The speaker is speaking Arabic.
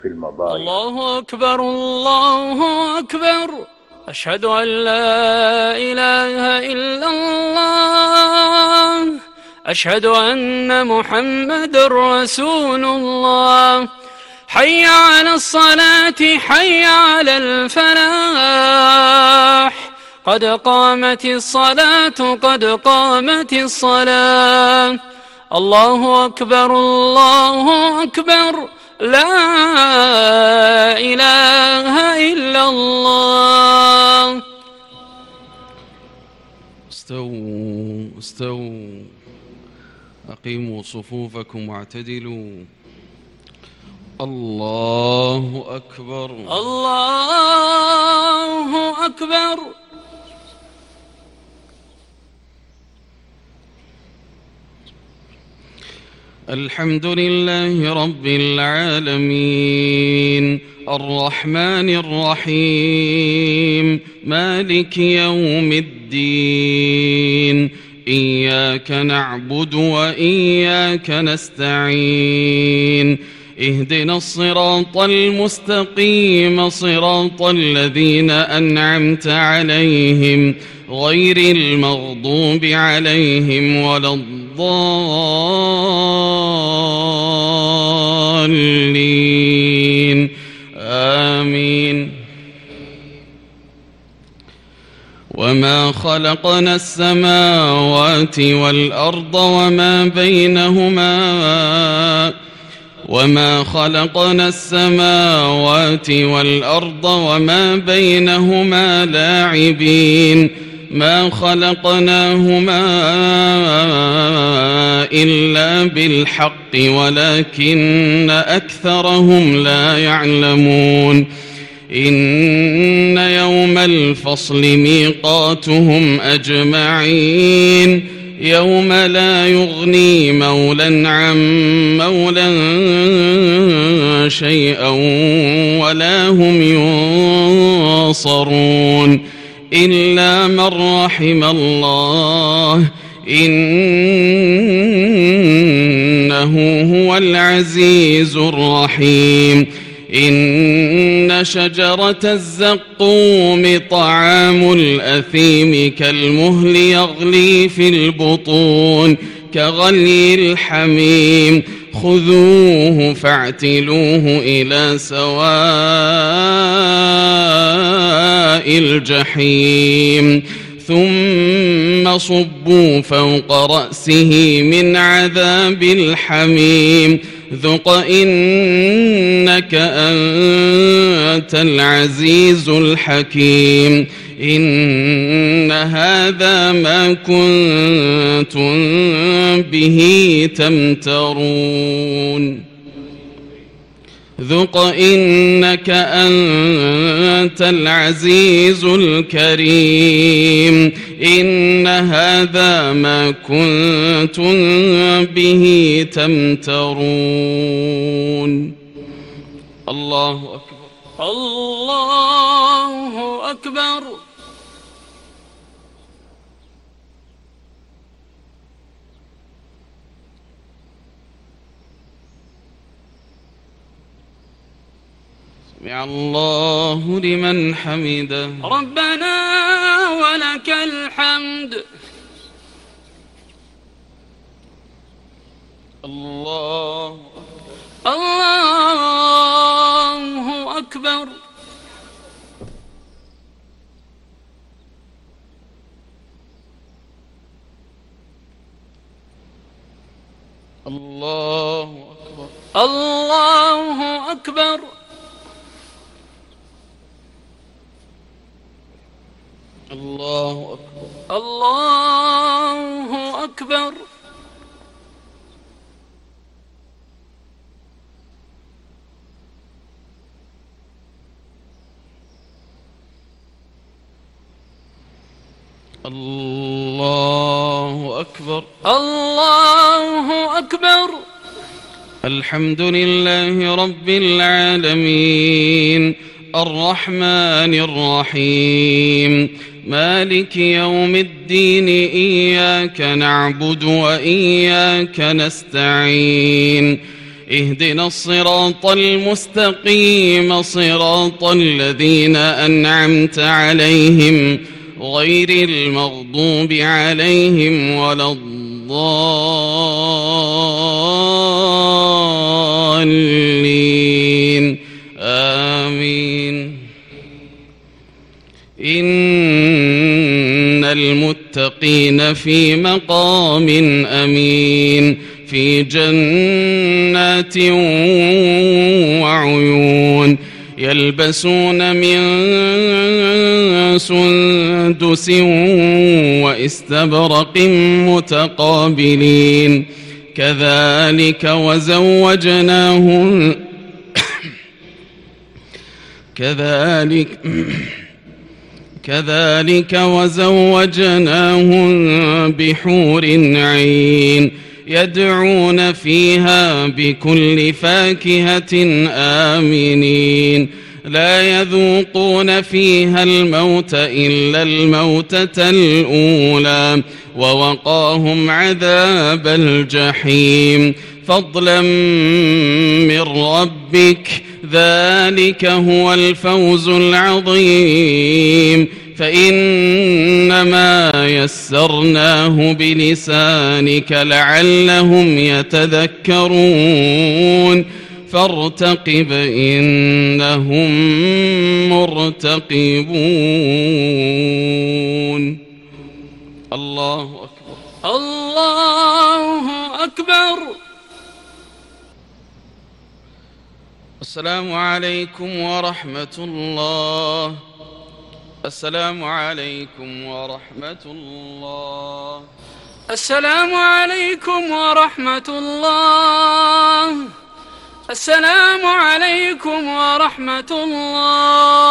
في المضايق. الله أكبر الله أكبر، أشهد أن لا إله إلا الله، أشهد أن محمد رسول الله. حي على الصلاة حي على الفلاح، قد قامت الصلاة قد قامت الصلاة. الله أكبر الله أكبر، لا إله إلا الله. استووا استووا، أقيموا صفوفكم واعتدلوا. الله أكبر الله أكبر. الحمد لله رب العالمين، الرحمن الرحيم، مالك يوم الدين. إياك نعبد وإياك نستعين، اهدنا الصراط المستقيم، صراط الذين أنعمت عليهم غير المغضوب عليهم ولا الضالين، آمين. وما خلقنا السماوات والأرض وما بينهما لاعبين، ما خلقناهما إلا بالحق ولكن أكثرهم لا يعلمون. إن يوم الفصل ميقاتهم أجمعين، يوم لا يغني مولى عن مولى شيئا ولا هم ينصرون، إلا من رحم الله، إنه هو العزيز الرحيم. إن شجرة الزقوم طعام الأثيم كالمهل يغلي في البطون كغلي الحميم، خذوه فاعتلوه إلى سواء الجحيم، ثم صبوا فوق رأسه من عذاب الحميم، ذق إنك أنت العزيز الحكيم. إن هذا ما كنتم به تمترون، ذق إنك أنت العزيز الكريم. إن هذا ما كنتم به تمترون. الله أكبر الله أكبر. سمع الله لمن حمده، ربنا ولك الحمد. الله الله أكبر. الله أكبر الله أكبر. الله أكبر الله أكبر. الله أكبر الله أكبر. الحمد لله رب العالمين، الرحمن الرحيم، مالك يوم الدين. إياك نعبد وإياك نستعين، اهدنا الصراط المستقيم صراط الذين أنعمت عليهم غير المغضوب عليهم ولا الضالين آمين. إن المتقين في مقام أمين في جنات وعيون يلبسون من سندس واستبرق متقابلين كذلك وزوجناهم بحور عين يدعون فيها بكل فاكهة آمنين لا يذوقون فيها الموت إلا الموتة الأولى ووقاهم عذاب الجحيم فضلا من ربك ذلك هو الفوز العظيم. فإنما يسرناه بلسانك لعلهم يتذكرون فارتقب إنهم مرتقبون. الله أكبر. الله أكبر. السلام عليكم ورحمة الله. السلام عليكم ورحمة الله. السلام عليكم ورحمة الله. السلام عليكم ورحمة الله.